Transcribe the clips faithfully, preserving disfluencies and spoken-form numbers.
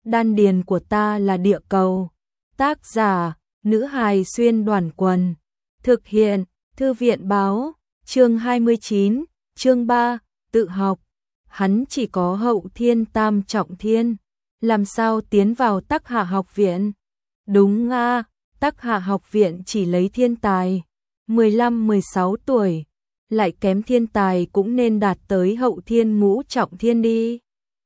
Đan điền của ta là địa cầu. Tác giả, nữ hài xuyên đoàn quần. Thực hiện, thư viện báo, chương hai mươi chín, chương ba, tự học. Hắn chỉ có hậu thiên tam trọng thiên, làm sao tiến vào Tắc Hạ học viện? Đúng a, Tắc Hạ học viện chỉ lấy thiên tài, mười lăm mười sáu tuổi, lại kém thiên tài cũng nên đạt tới hậu thiên ngũ trọng thiên đi.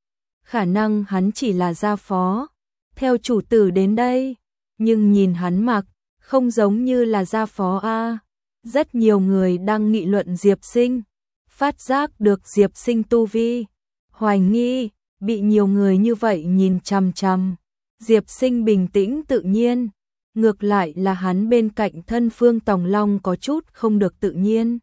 Khả năng hắn chỉ là gia phó, theo chủ tử đến đây, nhưng nhìn hắn mặc, không giống như là gia phó a. Rất nhiều người đang nghị luận Diệp Sinh, phát giác được Diệp Sinh tu vi, hoài nghi, bị nhiều người như vậy nhìn chằm chằm. Diệp Sinh bình tĩnh tự nhiên, ngược lại là hắn bên cạnh thân Phương Tòng Long có chút không được tự nhiên.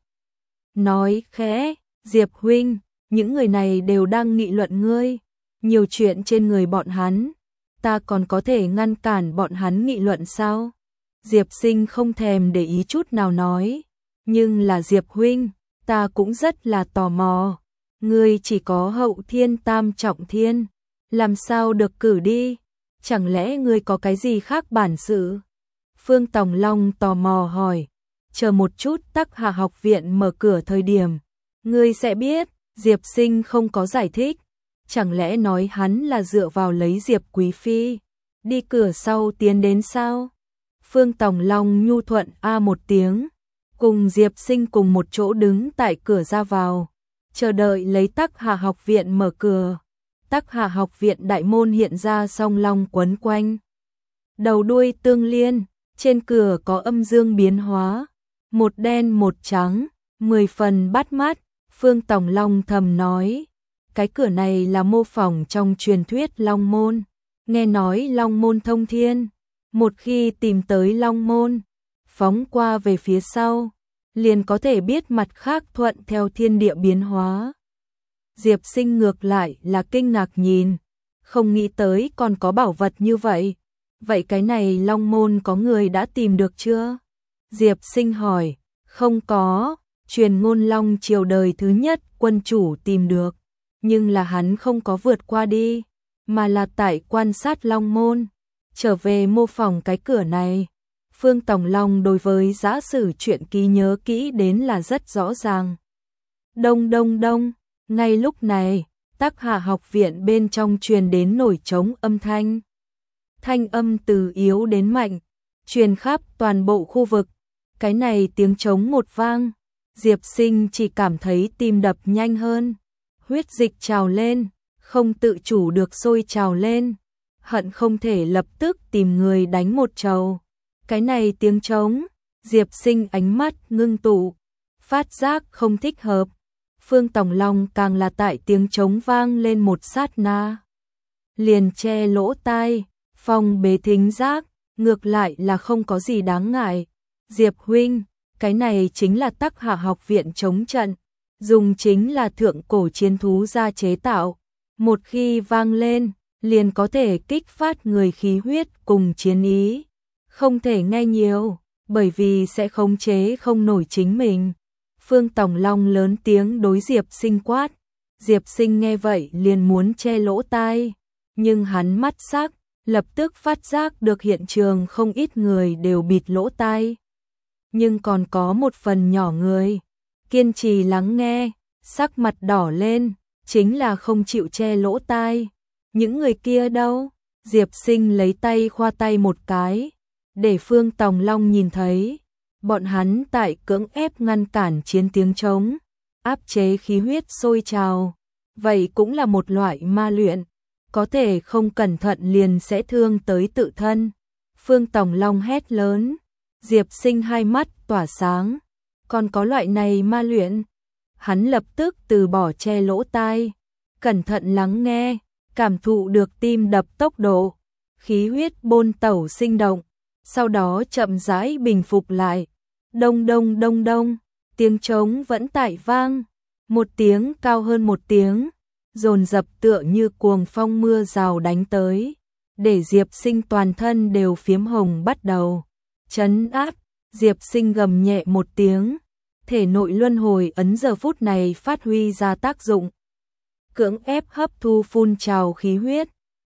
Nói khẽ, Diệp huynh, những người này đều đang nghị luận ngươi, nhiều chuyện trên người bọn hắn, ta còn có thể ngăn cản bọn hắn nghị luận sao? Diệp Sinh không thèm để ý chút nào nói, nhưng là Diệp huynh, ta cũng rất là tò mò, ngươi chỉ có hậu thiên tam trọng thiên, làm sao được cử đi? Chẳng lẽ ngươi có cái gì khác bản sự? Phương Tòng Long tò mò hỏi, chờ một chút Tắc Hạ học viện mở cửa thời điểm, ngươi sẽ biết. Diệp Sinh không có giải thích, chẳng lẽ nói hắn là dựa vào lấy Diệp Quý Phi, đi cửa sau tiến đến sao? Phương Tòng Long nhu thuận a một tiếng, cùng Diệp Sinh cùng một chỗ đứng tại cửa ra vào, chờ đợi lấy Tắc Hạ học viện mở cửa. Tắc Hạ học viện đại môn hiện ra song long quấn quanh, đầu đuôi tương liên, trên cửa có âm dương biến hóa, một đen một trắng, mười phần bắt mắt. Phương Tòng Long thầm nói, cái cửa này là mô phỏng trong truyền thuyết Long Môn, nghe nói Long Môn thông thiên, một khi tìm tới Long Môn, phóng qua về phía sau, liền có thể biết mặt khác thuận theo thiên địa biến hóa. Diệp Sinh ngược lại là kinh ngạc nhìn, không nghĩ tới còn có bảo vật như vậy. Vậy cái này Long Môn có người đã tìm được chưa? Diệp Sinh hỏi, không có, truyền ngôn Long triều đời thứ nhất quân chủ tìm được, nhưng là hắn không có vượt qua đi, mà là tại quan sát Long Môn, trở về mô phỏng cái cửa này. Phương Tòng Long đối với giả sử chuyện ký nhớ kỹ đến là rất rõ ràng. Đông đông đông, ngay lúc này, Tắc Hạ học viện bên trong truyền đến nổi trống âm thanh. Thanh âm từ yếu đến mạnh, truyền khắp toàn bộ khu vực. Cái này tiếng trống một vang, Diệp Sinh chỉ cảm thấy tim đập nhanh hơn, huyết dịch trào lên, không tự chủ được sôi trào lên, hận không thể lập tức tìm người đánh một trầu. Cái này tiếng trống, Diệp Sinh ánh mắt ngưng tụ, phát giác không thích hợp. Phương Tòng Long càng là tại tiếng trống vang lên một sát na, liền che lỗ tai, phong bế thính giác, ngược lại là không có gì đáng ngại. Diệp huynh, cái này chính là Tắc Hạ học viện chống trận, dùng chính là thượng cổ chiến thú ra chế tạo, một khi vang lên, liền có thể kích phát người khí huyết cùng chiến ý, không thể nghe nhiều, bởi vì sẽ khống chế không nổi chính mình. Phương Tòng Long lớn tiếng đối Diệp Sinh quát, Diệp Sinh nghe vậy liền muốn che lỗ tai, nhưng hắn mắt sắc, lập tức phát giác được hiện trường không ít người đều bịt lỗ tai. Nhưng còn có một phần nhỏ người, kiên trì lắng nghe, sắc mặt đỏ lên, chính là không chịu che lỗ tai. Những người kia đâu? Diệp Sinh lấy tay khoa tay một cái, để Phương Tòng Long nhìn thấy. Bọn hắn tại cưỡng ép ngăn cản chiến tiếng trống, áp chế khí huyết sôi trào. Vậy cũng là một loại ma luyện, có thể không cẩn thận liền sẽ thương tới tự thân. Phương Tòng Long hét lớn, Diệp Sinh hai mắt tỏa sáng, còn có loại này ma luyện. Hắn lập tức từ bỏ che lỗ tai, cẩn thận lắng nghe, cảm thụ được tim đập tốc độ, khí huyết bôn tẩu sinh động, sau đó chậm rãi bình phục lại. Đông đông đông đông, tiếng trống vẫn tại vang, một tiếng cao hơn một tiếng, dồn dập tựa như cuồng phong mưa rào đánh tới, để Diệp Sinh toàn thân đều phiếm hồng bắt đầu. Trấn áp, Diệp Sinh gầm nhẹ một tiếng, thể nội luân hồi ấn giờ phút này phát huy ra tác dụng. Cưỡng ép hấp thu phun trào khí huyết,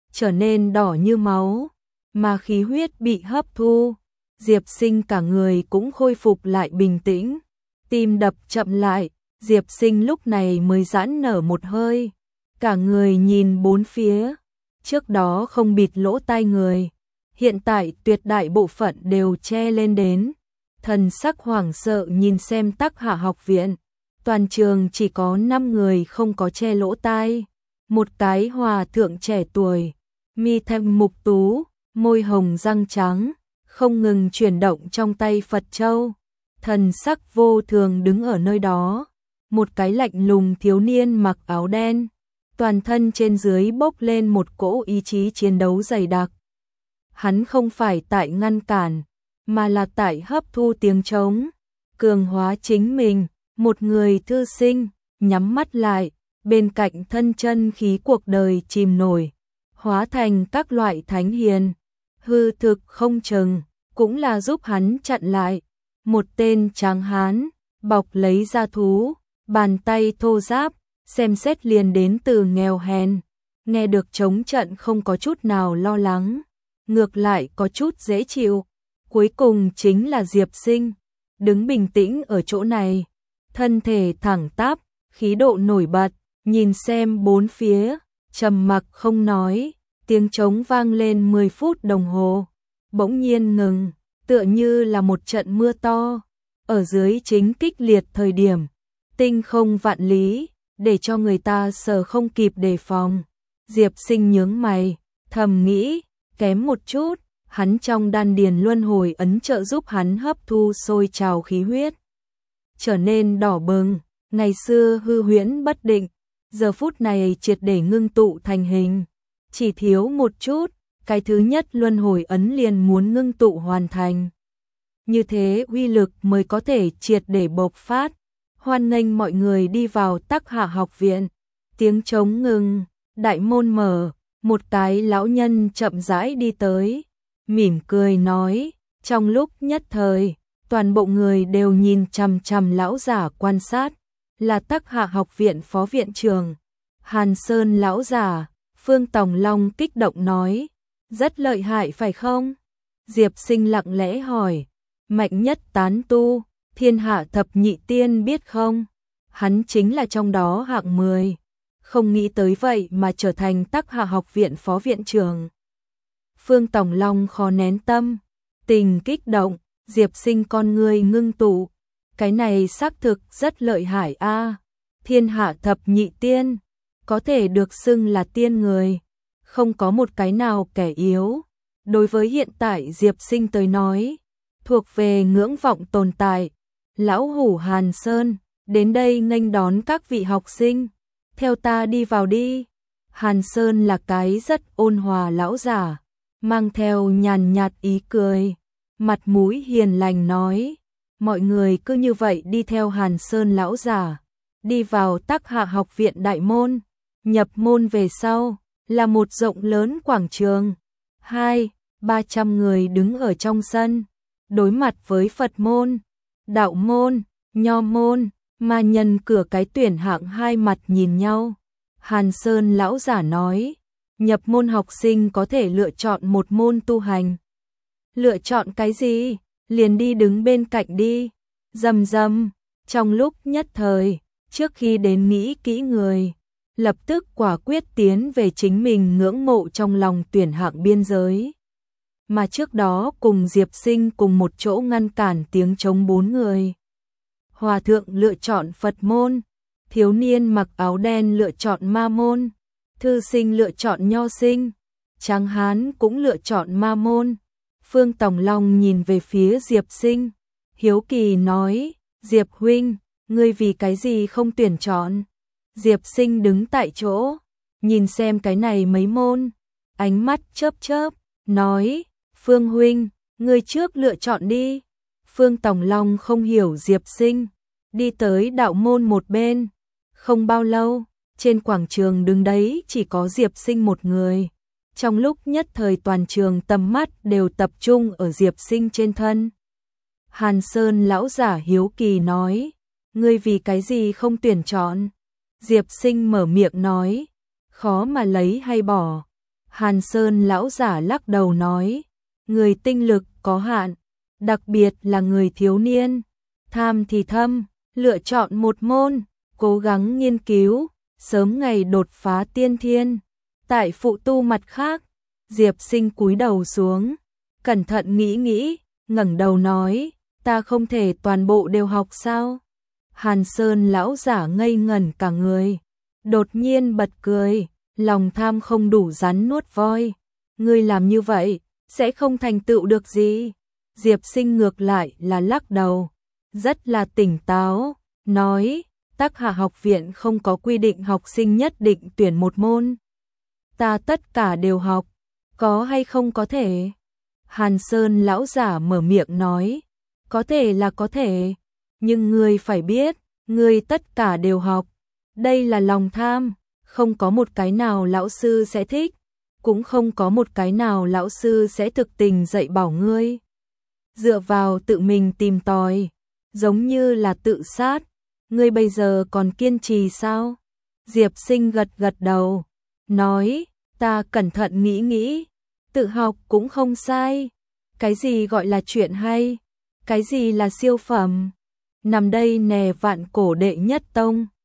trở nên đỏ như máu, mà khí huyết bị hấp thu. Diệp Sinh cả người cũng khôi phục lại bình tĩnh, tim đập chậm lại, Diệp Sinh lúc này mới giãn nở một hơi, cả người nhìn bốn phía, trước đó không bịt lỗ tai người, hiện tại tuyệt đại bộ phận đều che lên đến, thần sắc hoảng sợ nhìn xem Tắc Hạ học viện, toàn trường chỉ có năm người không có che lỗ tai, một cái hòa thượng trẻ tuổi, mi thanh mục tú, môi hồng răng trắng, không ngừng chuyển động trong tay Phật châu, thần sắc vô thường đứng ở nơi đó, một cái lạnh lùng thiếu niên mặc áo đen, toàn thân trên dưới bốc lên một cỗ ý chí chiến đấu dày đặc. Hắn không phải tại ngăn cản, mà là tại hấp thu tiếng trống, cường hóa chính mình, một người thư sinh, nhắm mắt lại, bên cạnh thân chân khí cuộc đời chìm nổi, hóa thành các loại thánh hiền, hư thực không chừng, cũng là giúp hắn chặn lại. Một tên tráng hán, bọc lấy da thú, bàn tay thô ráp, xem xét liền đến từ nghèo hèn, nghe được chống trận không có chút nào lo lắng, ngược lại có chút dễ chịu. Cuối cùng chính là Diệp Sinh, đứng bình tĩnh ở chỗ này, thân thể thẳng tắp, khí độ nổi bật, nhìn xem bốn phía, trầm mặc không nói, tiếng trống vang lên mười phút đồng hồ, bỗng nhiên ngừng, tựa như là một trận mưa to, ở dưới chính kích liệt thời điểm, tinh không vạn lý, để cho người ta sờ không kịp đề phòng. Diệp Sinh nhướng mày, thầm nghĩ, kém một chút, hắn trong đan điền luân hồi ấn trợ giúp hắn hấp thu sôi trào khí huyết, trở nên đỏ bừng, ngày xưa hư huyễn bất định, giờ phút này triệt để ngưng tụ thành hình, chỉ thiếu một chút, cái thứ nhất luân hồi ấn liền muốn ngưng tụ hoàn thành. Như thế uy lực mới có thể triệt để bộc phát. Hoan nghênh mọi người đi vào Tắc Hạ học viện. Tiếng trống ngừng, đại môn mở, một cái lão nhân chậm rãi đi tới, mỉm cười nói, trong lúc nhất thời, toàn bộ người đều nhìn chằm chằm lão giả quan sát, là Tắc Hạ học viện phó viện trưởng, Hàn Sơn lão giả. Phương Tòng Long kích động nói, rất lợi hại phải không? Diệp Sinh lặng lẽ hỏi, mạnh nhất tán tu, thiên hạ thập nhị tiên biết không? Hắn chính là trong đó hạng mười, không nghĩ tới vậy mà trở thành Tắc Hạ học viện phó viện trưởng. Phương Tòng Long khó nén tâm, tình kích động, Diệp Sinh con người ngưng tụ, cái này xác thực rất lợi hại a, thiên hạ thập nhị tiên, có thể được xưng là tiên người, không có một cái nào kẻ yếu. Đối với hiện tại Diệp Sinh tới nói, thuộc về ngưỡng vọng tồn tại. Lão hủ Hàn Sơn, đến đây nghênh đón các vị học sinh, theo ta đi vào đi. Hàn Sơn là cái rất ôn hòa lão giả, mang theo nhàn nhạt ý cười, mặt mũi hiền lành nói, mọi người cứ như vậy đi theo Hàn Sơn lão giả, đi vào Tắc Hạ học viện đại môn. Nhập môn về sau, là một rộng lớn quảng trường, hai, ba trăm người đứng ở trong sân, đối mặt với Phật môn, đạo môn, nho môn, ma nhân cửa cái tuyển hạng hai mặt nhìn nhau. Hàn Sơn lão giả nói, nhập môn học sinh có thể lựa chọn một môn tu hành. Lựa chọn cái gì? Liền đi đứng bên cạnh đi. Rầm rầm, trong lúc nhất thời, trước khi đến nghĩ kỹ người, lập tức quả quyết tiến về chính mình ngưỡng mộ trong lòng tuyển hạng biên giới. Mà trước đó cùng Diệp Sinh cùng một chỗ ngăn cản tiếng trống bốn người. Hòa thượng lựa chọn Phật môn, thiếu niên mặc áo đen lựa chọn ma môn, thư sinh lựa chọn nho sinh, tráng hán cũng lựa chọn ma môn. Phương Tòng Long nhìn về phía Diệp Sinh, hiếu kỳ nói, Diệp huynh, ngươi vì cái gì không tuyển chọn? Diệp Sinh đứng tại chỗ, nhìn xem cái này mấy môn, ánh mắt chớp chớp, nói, Phương huynh, ngươi trước lựa chọn đi. Phương Tòng Long không hiểu Diệp Sinh, đi tới đạo môn một bên, không bao lâu, trên quảng trường đứng đấy chỉ có Diệp Sinh một người. Trong lúc nhất thời toàn trường tầm mắt đều tập trung ở Diệp Sinh trên thân. Hàn Sơn lão giả hiếu kỳ nói, ngươi vì cái gì không tuyển chọn? Diệp Sinh mở miệng nói, khó mà lấy hay bỏ. Hàn Sơn lão giả lắc đầu nói, người tinh lực có hạn, đặc biệt là người thiếu niên, tham thì thâm, lựa chọn một môn, cố gắng nghiên cứu, sớm ngày đột phá tiên thiên. Tại phụ tu mặt khác, Diệp Sinh cúi đầu xuống, cẩn thận nghĩ nghĩ, ngẩng đầu nói, ta không thể toàn bộ đều học sao? Hàn Sơn lão giả ngây ngẩn cả người, đột nhiên bật cười, lòng tham không đủ rắn nuốt voi, ngươi làm như vậy sẽ không thành tựu được gì. Diệp Sinh ngược lại là lắc đầu, rất là tỉnh táo, nói, Tắc Hà học viện không có quy định học sinh nhất định tuyển một môn. Ta tất cả đều học, có hay không có thể? Hàn Sơn lão giả mở miệng nói, có thể là có thể, nhưng ngươi phải biết, ngươi tất cả đều học, đây là lòng tham, không có một cái nào lão sư sẽ thích, cũng không có một cái nào lão sư sẽ thực tình dạy bảo ngươi. Dựa vào tự mình tìm tòi, giống như là tự sát, ngươi bây giờ còn kiên trì sao? Diệp Sinh gật gật đầu, nói, ta cẩn thận nghĩ nghĩ, tự học cũng không sai, cái gì gọi là chuyện hay, cái gì là siêu phẩm, nằm đây nè vạn cổ đệ nhất tông.